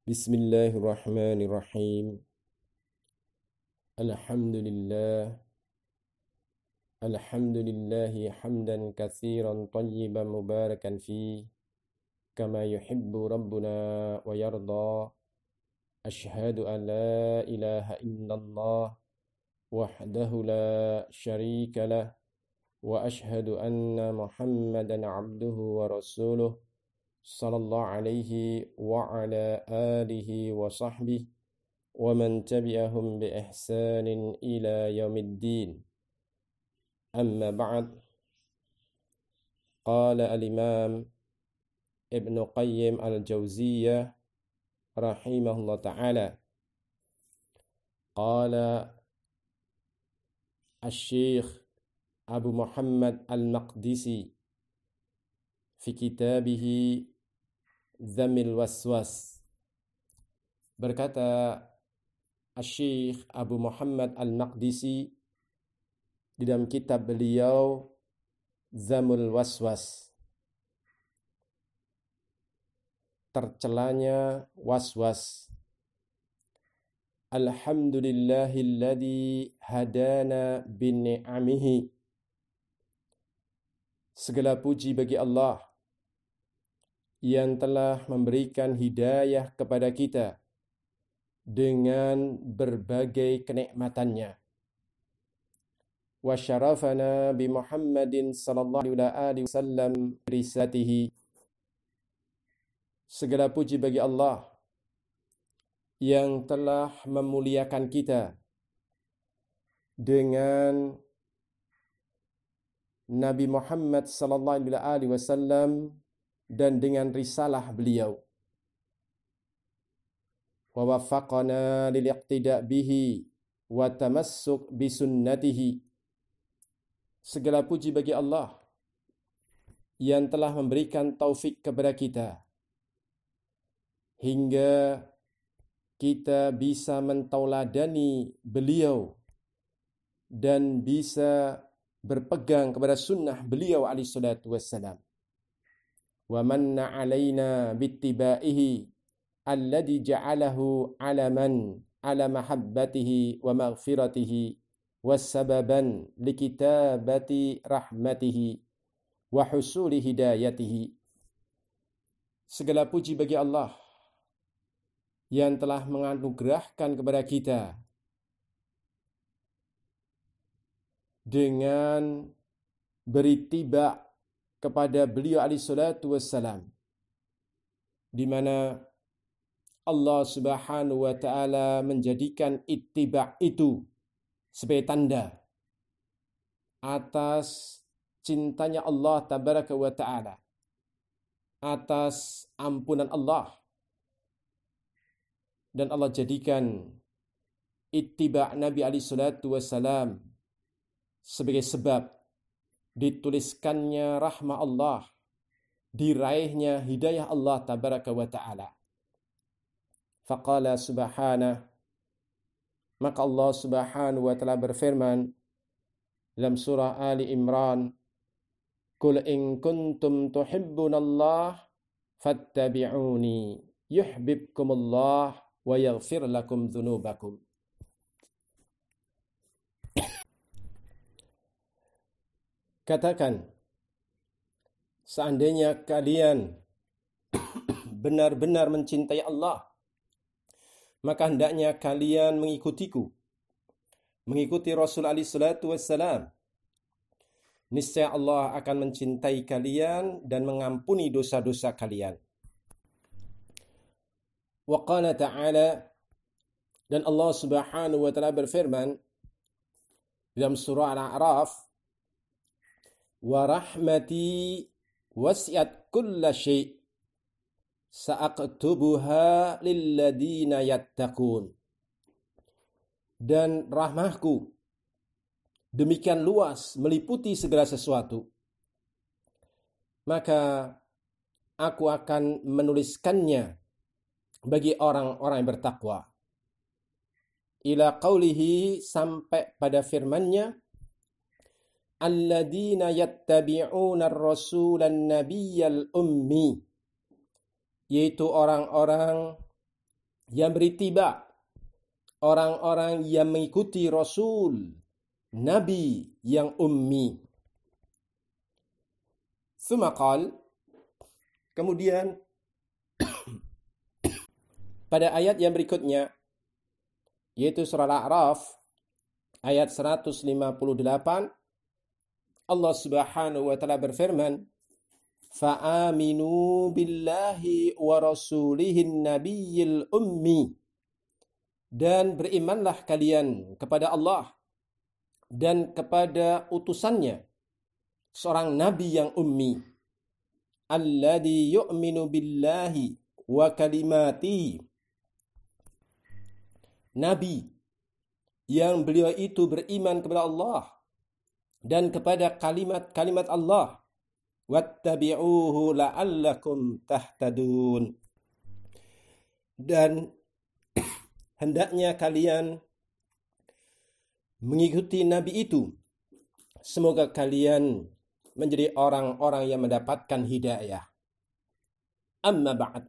Bismillahirrahmanirrahim. Alhamdulillah. Alhamdulillahi hamdan katsiran tayyiban mubarakan fi kama yuhibbu rabbuna wa yarda. Ashhadu an la ilaha illallah wahdahu la syarika lah wa ashhadu anna Muhammadan abduhu wa rasuluh sallallahu alaihi wa ala alihi wa sahbihi wa man tabi'ahum bi ihsanin ila yaumiddin. Amma ba'd. Qala al-imam Ibn Qayyim al-Jauziyah rahimahullah ta'ala, qala al-Syekh Abu Muhammad al-Maqdisi fi kitabihi Dhammil Waswas. Berkata al-Syekh Abu Muhammad al-Maqdisi di dalam kitab beliau Dhammil Waswas, tercelanya waswas. Alhamdulillahilladzi hadana binni'amihi. Segala puji bagi Allah yang telah memberikan hidayah kepada kita dengan berbagai kenikmatannya. Wa syarafana bi Muhammadin sallallahu alaihi wasallam risalatihi. Segala puji bagi Allah yang telah memuliakan kita dengan Nabi Muhammad sallallahu alaihi wasallam dan dengan risalah beliau. Wa waffaqana lil iqtida' bihi wa tamassuk bi sunnatihi. Segala puji bagi Allah yang telah memberikan taufik kepada kita hingga kita bisa mentauladani beliau dan bisa berpegang kepada sunnah beliau alaihi salatu wassalam. Wa manna alaina bittibaihi alladhi ja'alahu alaman ala mahabbatihi wa maghfiratihi wassababan likitabati rahmatihi wa husuli hidayatihi. Segala puji bagi Allah yang telah menganugerahkan kepada kita dengan beritiba kepada beliau alaihi salatu wassalam, di mana Allah Subhanahu wa taala menjadikan ittiba itu sebagai tanda atas cintanya Allah tabaraka wa taala, atas ampunan Allah. Dan Allah jadikan ittiba' Nabi alaihi salatu wassalam sebagai sebab dituliskannya rahmah Allah, diraihnya hidayah Allah tabaraka wa ta'ala. Faqala subhanahu, maka Allah subhanahu wa ta'ala berfirman dalam surah Ali Imran, Qul in kuntum tuhibbunallah fattabi'uni yuhibbukumullah wa yaghfir lakum dzunubakum. Katakan, seandainya kalian benar-benar mencintai Allah, maka hendaknya kalian mengikutiku, mengikuti Rasul alaihi salatu wassalam. Niscaya Allah akan mencintai kalian dan mengampuni dosa-dosa kalian. Wa qala ta'ala, dan Allah subhanahu wa ta'ala berfirman dalam surah Al-A'raf, wa rahmati wasi'at kulla syai' sa'aktubuha lilladina yattaqun. Dan rahmahku demikian luas, meliputi segala sesuatu, maka aku akan menuliskannya bagi orang-orang yang bertakwa. Ila qaulihi, sampai pada firman-Nya, alladzina yattabi'una ar-rasulan nabiyyal ummi, yaitu orang-orang yang beritiba, orang-orang yang mengikuti Rasul, Nabi yang ummi. Tsumma kemudian pada ayat yang berikutnya, yaitu surah Al-A'raf ayat 158, Allah Subhanahu wa taala berfirman, "Fa'aminu billahi wa rasulihin nabiyil ummi." Dan berimanlah kalian kepada Allah dan kepada utusannya, seorang nabi yang ummi. Alladzi yu'minu billahi wa kalimatihi. Nabi yang beliau itu beriman kepada Allah dan kepada kalimat-kalimat Allah. Wattabi'uhu la'allakum tahtadun. Dan hendaknya kalian mengikuti Nabi itu, semoga kalian menjadi orang-orang yang mendapatkan hidayah. Amma ba'd.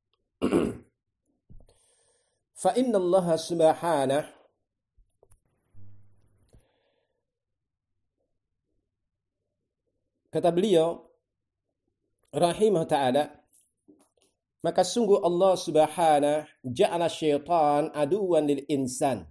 Fa inna Allah subhanahu kata beliau rahimah ta'ala, maka sungguh Allah subhanahu ja'ala syaitan aduwan lil insan.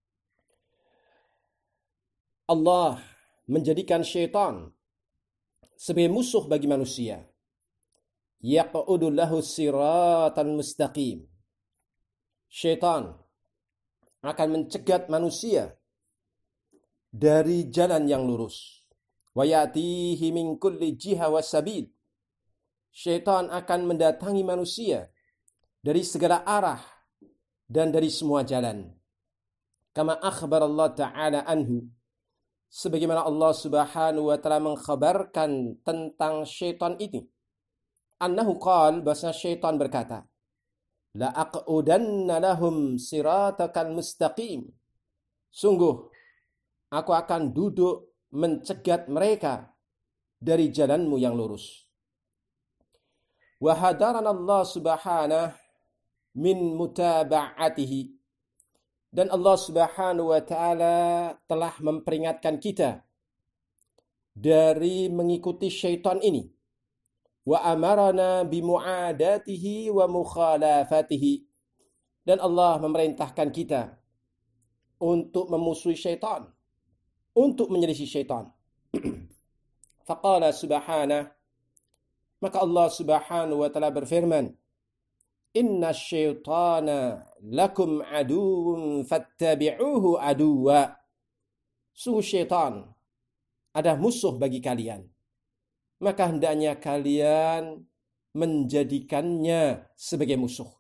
Allah menjadikan syaitan sebagai musuh bagi manusia. Yaqudu lahu siratan mustaqim. Syaitan akan mencegat manusia dari jalan yang lurus. Wa ya'tihi min kulli jiha wasabil. Syaitan akan mendatangi manusia dari segala arah dan dari semua jalan. Kama akhbar Allah Ta'ala anhu. Sebagaimana Allah Subhanahu wa taala mengkhabarkan tentang syaitan ini. Annahu qala, bahasa syaitan berkata, la aqudanna lahum siratakal mustaqim. Sungguh aku akan duduk mencegat mereka dari jalanmu yang lurus. Wa hadarana Allah Subhanahu min mutaba'atihi. Dan Allah Subhanahu wa taala telah memperingatkan kita dari mengikuti syaitan ini. Wa amarana bimu'adatihi wa mukhalafatihi. Dan Allah memerintahkan kita untuk memusuhi syaitan, untuk menyelisih syaitan. Faqala subhanahu, maka Allah Subhanahu wa taala berfirman, inna syaitana lakum aduwwun fattabi'uhu aduwa. Sungguh syaitan ada musuh bagi kalian, maka hendaknya kalian menjadikannya sebagai musuh.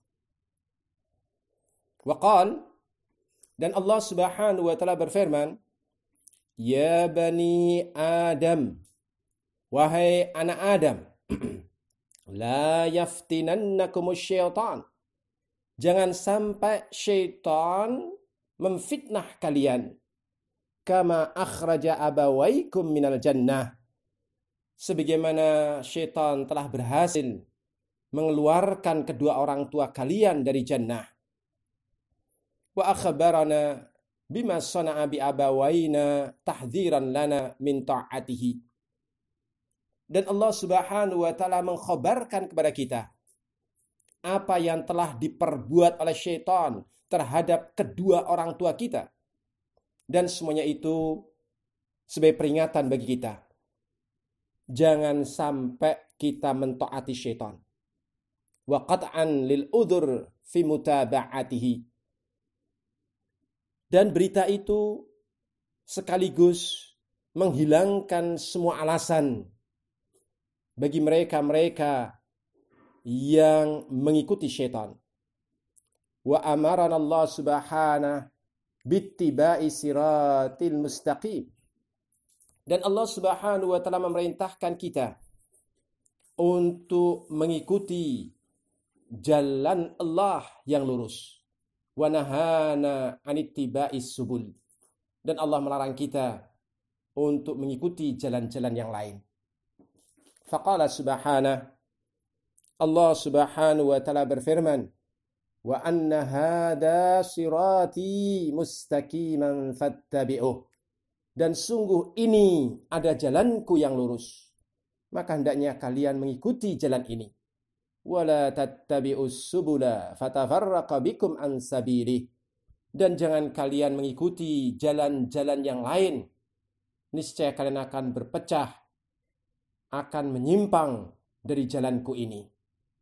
Waqal, dan Allah Subhanahu wa taala berfirman, ya bani Adam, wahai anak Adam, la yaftinannakumus syaitan. Jangan sampai syaitan memfitnah kalian. Kama akhraja abawaikum minal jannah. Sebagaimana syaitan telah berhasil mengeluarkan kedua orang tua kalian dari jannah. Wa akhbarana bima sana'a bi abawaina tahdhiran lana min ta'atihi. Dan Allah Subhanahu wa taala mengkhabarkan kepada kita apa yang telah diperbuat oleh syaitan terhadap kedua orang tua kita. Dan semuanya itu sebagai peringatan bagi kita. Jangan sampai kita mentaati syaitan. Wa qat'an lil udhur fi mutaba'atihi. Dan berita itu sekaligus menghilangkan semua alasan bagi mereka-mereka yang mengikuti syaitan. Wa amarana Allah Subhanahu bittiba'i siratil mustaqim. Dan Allah Subhanahu wa taala memerintahkan kita untuk mengikuti jalan Allah yang lurus. Wa nahana anittiba'is subul. Dan Allah melarang kita untuk mengikuti jalan-jalan yang lain. Faqala subhanahu, Allah Subhanahu wa taala berfirman, wa anna hadha sirati mustaqiman fattabi'uh. Dan sungguh ini ada jalanku yang lurus, maka hendaknya kalian mengikuti jalan ini. Wala tattabi'us subula fatafarraqa bikum an sabilih. Dan jangan kalian mengikuti jalan-jalan yang lain, niscaya kalian akan berpecah, akan menyimpang dari jalanku ini.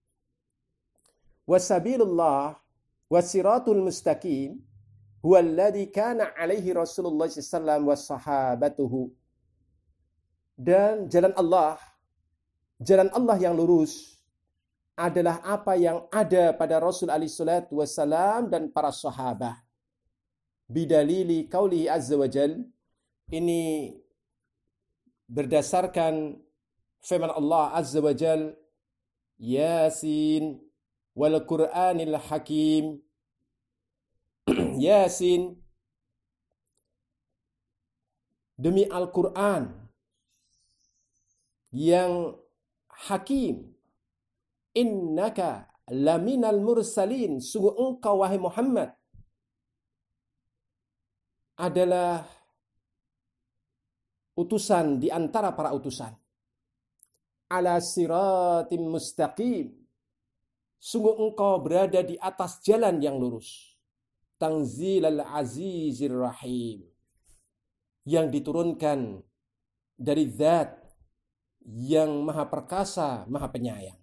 Wasabilullah wasiratul mustaqim huwa alladhi kana alaihi Rasulullah sallallahu wa sahabatuhu. Dan jalan Allah yang lurus adalah apa yang ada pada Rasul alaihi salatu wassalam dan para sahabat. Bidalili qaulihi azza wa jal, ini berdasarkan firman Allah azza wa jal, Yasin wal Qur'anil Hakim. Yasin, demi Al-Quran yang hakim. Innaka laminal mursalin, sungguh engkau wahai Muhammad adalah utusan di antara para utusan. Ala siratim mustaqim, sungguh engkau berada di atas jalan yang lurus. Tanzilal azizir rahim, yang diturunkan dari zat yang maha perkasa, maha penyayang.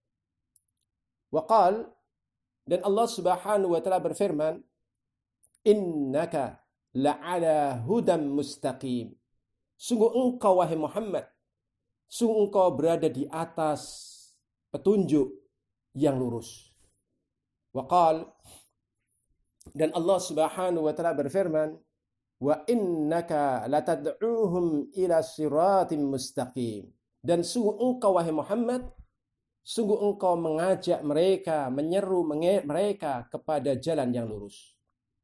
Waqal, dan Allah subhanahu wa ta'ala berfirman, innaka la'ala hudam mustaqim, sungguh engkau wahai Muhammad, sungguh engkau berada di atas petunjuk yang lurus. Waqal, dan Allah subhanahu wa ta'ala berfirman, wa innaka latad'uhum ila siratim mustaqim, dan sungguh engkau wahai Muhammad, sungguh engkau mengajak mereka, menyeru mereka kepada jalan yang lurus.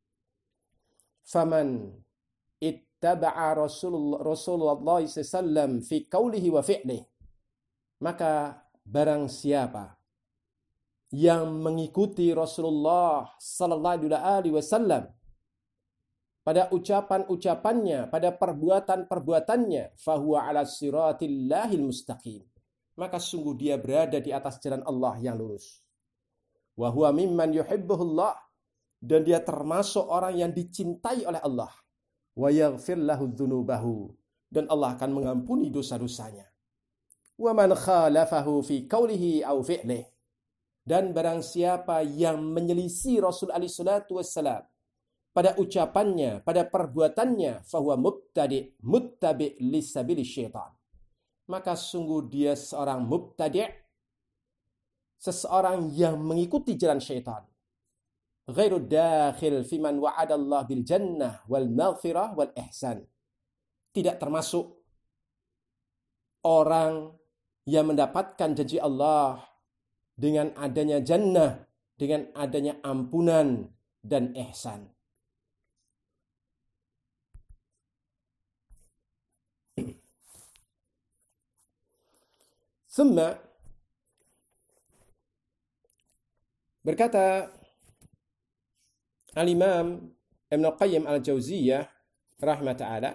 Faman ittaba'a Rasulullah sallallahu fi qawlihi wa fi'lihi, maka barang siapa yang mengikuti Rasulullah sallallahu alaihi wasallam pada ucapan-ucapannya, pada perbuatan-perbuatannya, fahuwa ala siratillahil mustaqim, maka sungguh dia berada di atas jalan Allah yang lurus. Wa huwa mimman yuhibbuhullah, dan dia termasuk orang yang dicintai oleh Allah. Wa yaghfir lahu dzunubahu, dan Allah akan mengampuni dosa-dosanya. Wa man khalafahu fi qawlihi aw fi'lihi, dan barang siapa yang menyelisih Rasul alaihi salatu wassalam pada ucapannya, pada perbuatannya, fahuwa muttabi lisabili syaitan, maka sungguh dia seorang mubtadi', seseorang yang mengikuti jalan syaitan. Ghairu dakhil fiman wa'adallah bil jannah wal maghfirah wal ihsan, tidak termasuk orang yang mendapatkan janji Allah dengan adanya jannah, dengan adanya ampunan dan ihsan. Thumma, berkata Al-Imam Ibn Qayyim Al-Jauziyah rahimah ta'ala,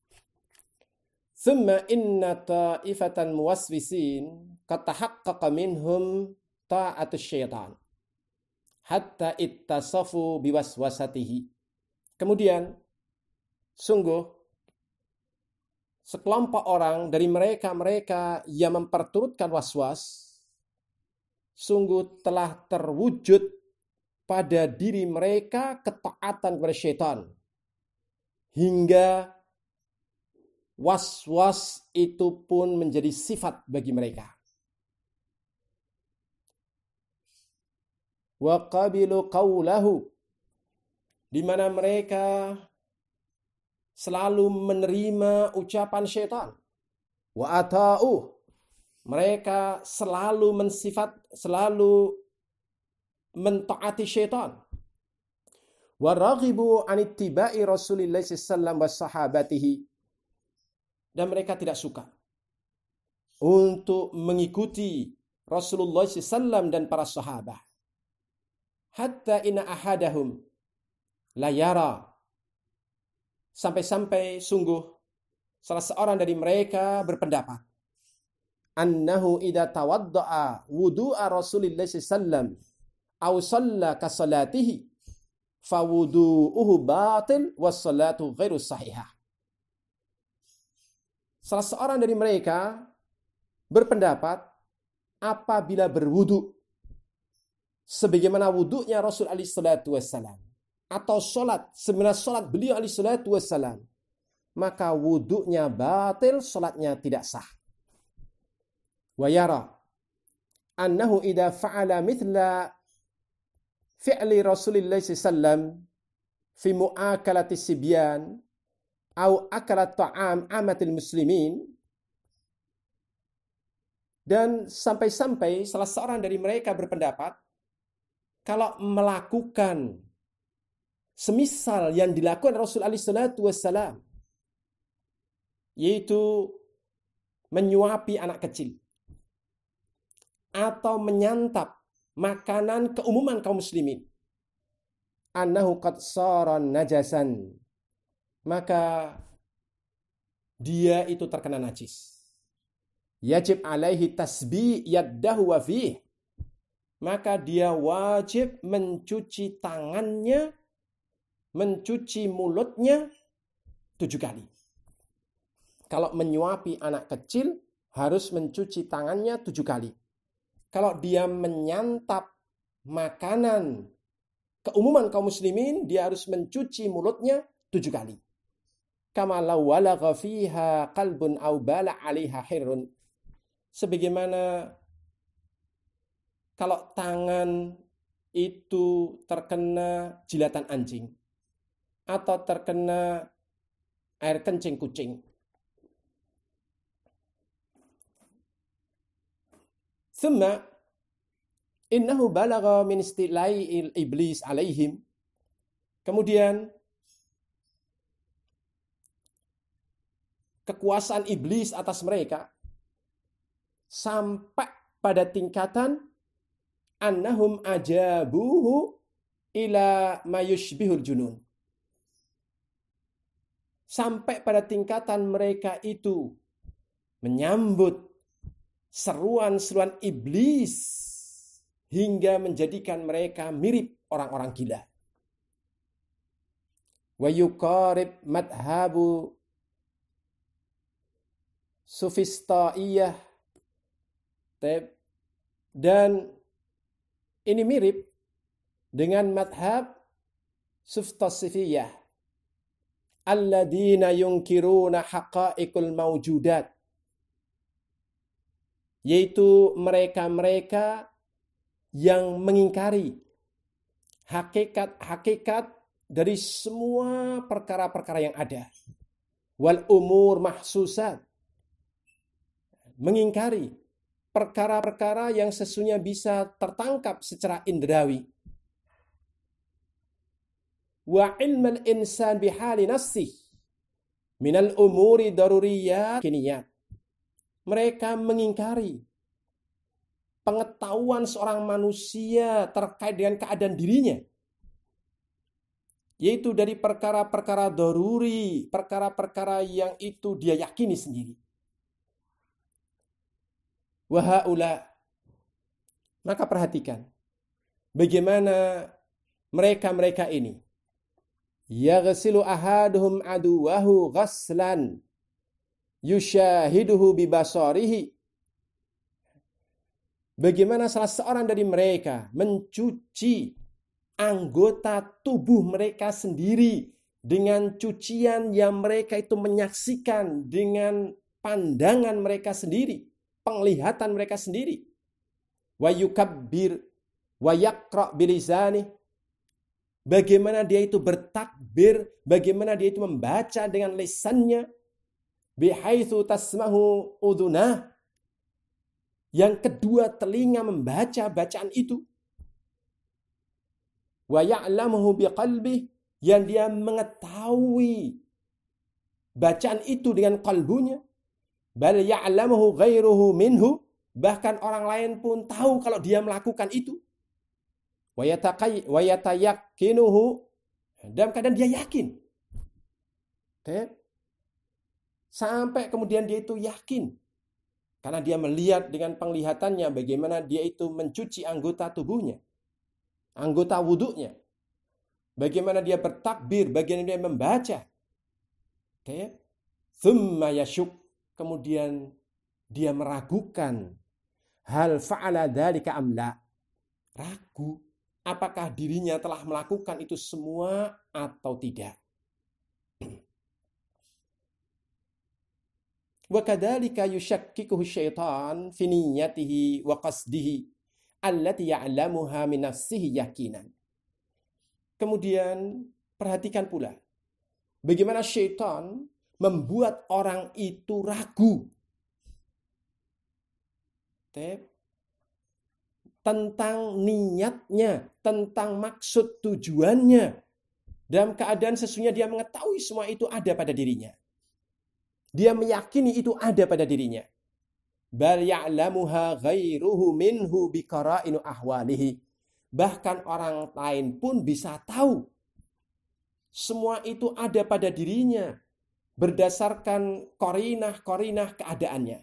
thumma inna ta'ifatan muwaswisin qad tahaqqaqa minhum ta'atus syaitan hatta ittasafu biwaswasatihi. Kemudian sungguh sekelompok orang dari mereka yang memperturutkan waswas, sungguh telah terwujud pada diri mereka ketaatan kepada syaitan, hingga waswas itu pun menjadi sifat bagi mereka. Wa qabilu qawlahu, di mana mereka selalu menerima ucapan syaitan. Wa ata'u, mereka selalu selalu mentaati syaitan. Wa raghibu an ittiba'i Rasulillah sallallahu wa sahabatihi, dan mereka tidak suka untuk mengikuti Rasulullah sallallahu dan para sahabat. hatta inna ahadahum la yara, sampai-sampai sungguh salah seorang dari mereka berpendapat annahu idza tawaddaa wudu'a Rasulillah sallallahu aw shalla ka salatihi fa wudu'uhu batil was salatu ghairu sahihah. Salah seorang dari mereka berpendapat apabila berwudu sebagaimana wudunya Rasul alaihi salatu wassalam, atau sebenarnya salat beliau alaihi salatu wassalam, maka wudunya batil, salatnya tidak sah. Wa yara annahu idza fa'ala mithla fi'li Rasulillah sallam fi mu'akalati sibyan au akalat ta'am amatil muslimin, dan sampai-sampai salah seorang dari mereka berpendapat kalau melakukan semisal yang dilakukan Rasul alaihi salatu wassalam, yaitu menyuapi anak kecil atau menyantap makanan keumuman kaum muslimin, annahu qad sara najasan, maka dia itu terkena najis. Yajib alaihi tasbih yaddahu wa fih, maka dia wajib mencuci tangannya, mencuci mulutnya 7 kali. Kalau menyuapi anak kecil harus mencuci tangannya 7 kali. Kalau dia menyantap makanan keumuman kaum muslimin, dia harus mencuci mulutnya 7 kali. Kama law walagha fiha qalbun aw bala 'alaiha hirrun. Sebagaimana kalau tangan itu terkena jilatan anjing atau terkena air kencing kucing. Thumma innahu balagha min istilai iblis alaihim. Kemudian kekuasaan iblis atas mereka sampai pada tingkatan annahum ajabuhu ila mayushbihul junun. Sampai pada tingkatan mereka itu menyambut seruan-seruan iblis hingga menjadikan mereka mirip orang-orang gila. Wa yuqarib madhabu sufistaiyah, dan ini mirip dengan madhab suftasifiyah alladzina yunkiruna haqa'iqul mawjudat, yaitu mereka-mereka yang mengingkari hakikat-hakikat dari semua perkara-perkara yang ada. Wal umur mahsusat, mengingkari perkara-perkara yang sesungguhnya bisa tertangkap secara indrawi. Wa ilmal insan bihali nafsih minal umuri daruriyat kiniyat. Mereka mengingkari pengetahuan seorang manusia terkait dengan keadaan dirinya, yaitu dari perkara-perkara daruri, perkara-perkara yang itu dia yakini sendiri. Wahaula, maka perhatikan bagaimana mereka-mereka ini. Yaghsilu ahaduhum aduwahu ghaslan yushahiduhu bibasarihi. Bagaimana salah seorang dari mereka mencuci anggota tubuh mereka sendiri dengan cucian yang mereka itu menyaksikan dengan pandangan mereka sendiri, penglihatan mereka sendiri. Wa yukabbir wa yaqra bilisani. Bagaimana dia itu bertakbir, bagaimana dia itu membaca dengan lisannya, bihaitsu tasmahu udunah, yang kedua telinga membaca bacaan itu, wa ya'lamuhu biqalbih, yang dia mengetahui bacaan itu dengan kalbunya, bal ya'lamuhu ghairuhu minhu, bahkan orang lain pun tahu kalau dia melakukan itu. wa yatayaqqinuhu, dalam keadaan dia yakin. Sampai kemudian dia itu yakin. Karena dia melihat dengan penglihatannya bagaimana dia itu mencuci anggota tubuhnya, anggota wudhunya. Bagaimana dia bertakbir, bagaimana dia membaca. Thumma yashuk, kemudian dia meragukan. Hal fa'ala dzalika am la? Ragu apakah dirinya telah melakukan itu semua atau tidak. Wa kadzalika yushakkikuhu syaitan fi niyyatihi wa qasdihi allati ya'lamuha min nafsihi yaqinan. Kemudian perhatikan pula bagaimana syaitan membuat orang itu ragu tentang niatnya, tentang maksud tujuannya. Dalam keadaan sesungguhnya dia mengetahui semua itu ada pada dirinya. Dia meyakini itu ada pada dirinya. Bal ya'lamuha ghairuhu minhu biqara'inu ahwalihi. Bahkan orang lain pun bisa tahu semua itu ada pada dirinya berdasarkan qarinah-qarinah keadaannya.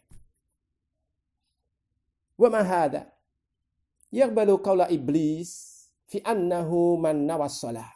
Wa ma hadha yaqbalu qawla iblis fi annahu man nawassalah.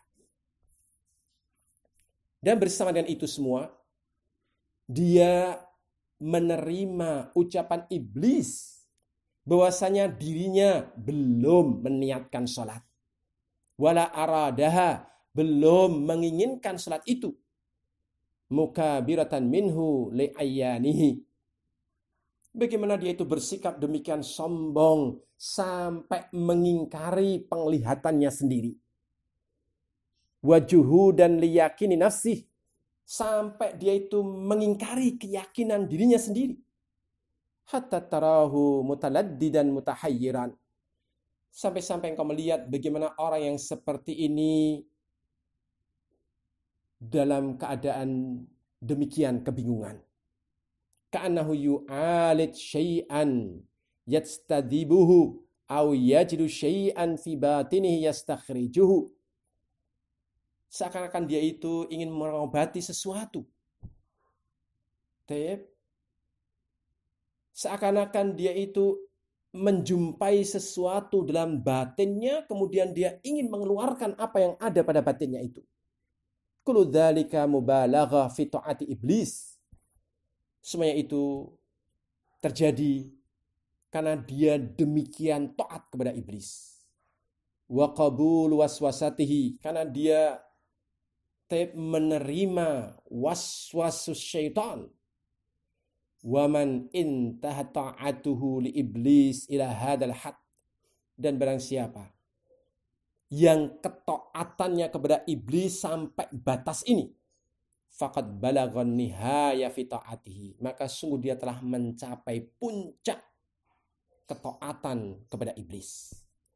Dan bersama dengan itu semua, dia menerima ucapan iblis bahwasanya dirinya belum meniatkan salat. Wala aradaha, belum menginginkan salat itu. Mukabiratan minhu li'ayyanihi. Bagaimana dia itu bersikap demikian sombong sampai mengingkari penglihatannya sendiri. Wajuhu dan liyakini nafsih, sampai dia itu mengingkari keyakinan dirinya sendiri. Hatta tarahu mutaladdi dan mutahayyiran. Sampai-sampai engkau melihat bagaimana orang yang seperti ini dalam keadaan demikian kebingungan. Ka'annahu yu'alid syai'an yastadibuhu aw yajidu syai'an fi batinihi yastakhrijuhu. Seakan-akan dia itu ingin mengobati sesuatu. Seakan-akan dia itu menjumpai sesuatu dalam batinnya, kemudian dia ingin mengeluarkan apa yang ada pada batinnya itu. Kullu dzalika mubalaghah fi ta'ati iblis. Semuanya itu terjadi karena dia demikian taat kepada iblis. Wa qabul waswasatihi, karena dia menerima waswasus syaitan. Wa man intaha ta'atuhu li iblis ila hadzal had, dan barang siapa yang ketaatannya kepada iblis sampai batas ini, faqad balaghan nihaya fi ta'atihi, maka sungguh dia telah mencapai puncak ketaatan kepada iblis.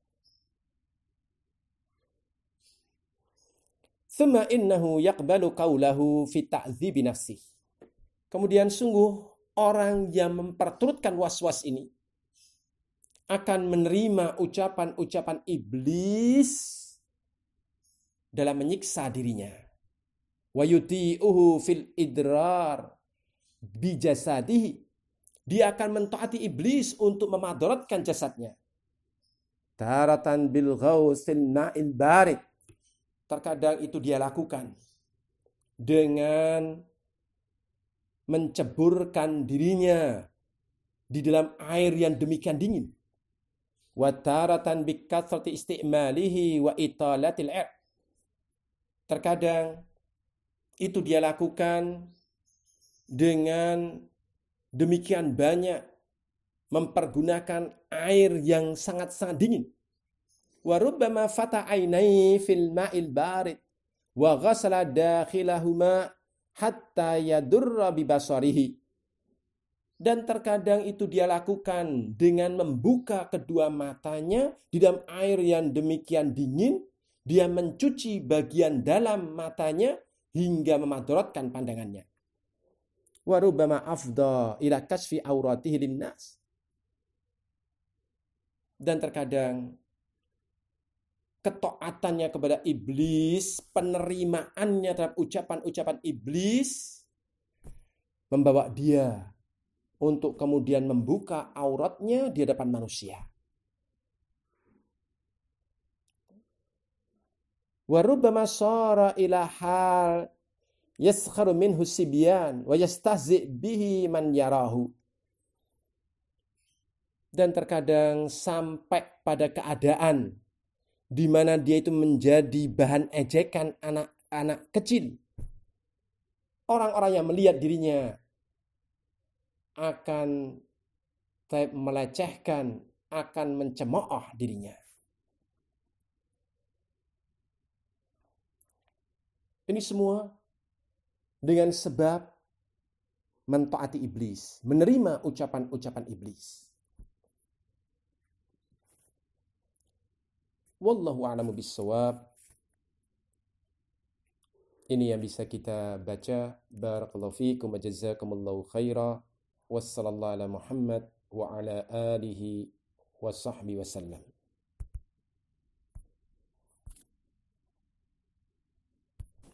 Thumma innahu yaqbalu qawlahu fi ta'dzibi nafsih. Kemudian sungguh orang yang memperturutkan was-was ini akan menerima ucapan-ucapan iblis dalam menyiksa dirinya. Wa yuti'uhu fil idrar bijasadihi. Dia akan mentaati iblis untuk memadaratkan jasadnya. Taratan bil ghausil ma'il barid. Terkadang itu dia lakukan dengan menceburkan dirinya di dalam air yang demikian dingin. Wa taratan bi kathrati istimalihi wa italatil air. Terkadang itu dia lakukan dengan demikian banyak mempergunakan air yang sangat-sangat dingin. Wa rubbama fata ainai fil ma'il barid wa ghasala dakhilahuma hatta yadurra bi basarihi. Dan terkadang itu dia lakukan dengan membuka kedua matanya di dalam air yang demikian dingin, dia mencuci bagian dalam matanya hingga memadaratkan pandangannya. Wa rubbama afdha ila kasfi auratihi linnas. Dan terkadang ketaatannya kepada iblis, penerimaannya terhadap ucapan-ucapan iblis, membawa dia untuk kemudian membuka auratnya di hadapan manusia. Wa rubbama shara ila hal yaskharu minhu sibyan wa yastahzi bihi man yarahu. Dan terkadang sampai pada keadaan di mana dia itu menjadi bahan ejekan anak-anak kecil. Orang-orang yang melihat dirinya akan melecehkan, akan mencemooh dirinya. Ini semua dengan sebab mentaati iblis, menerima ucapan-ucapan iblis. Wallahu a'lamu bissawab. Ini yang bisa kita baca. Barakallahu fiikum wa jazakumullahu khaira. Wassallallahu ala Muhammad wa ala alihi wa sahbihi wasallam.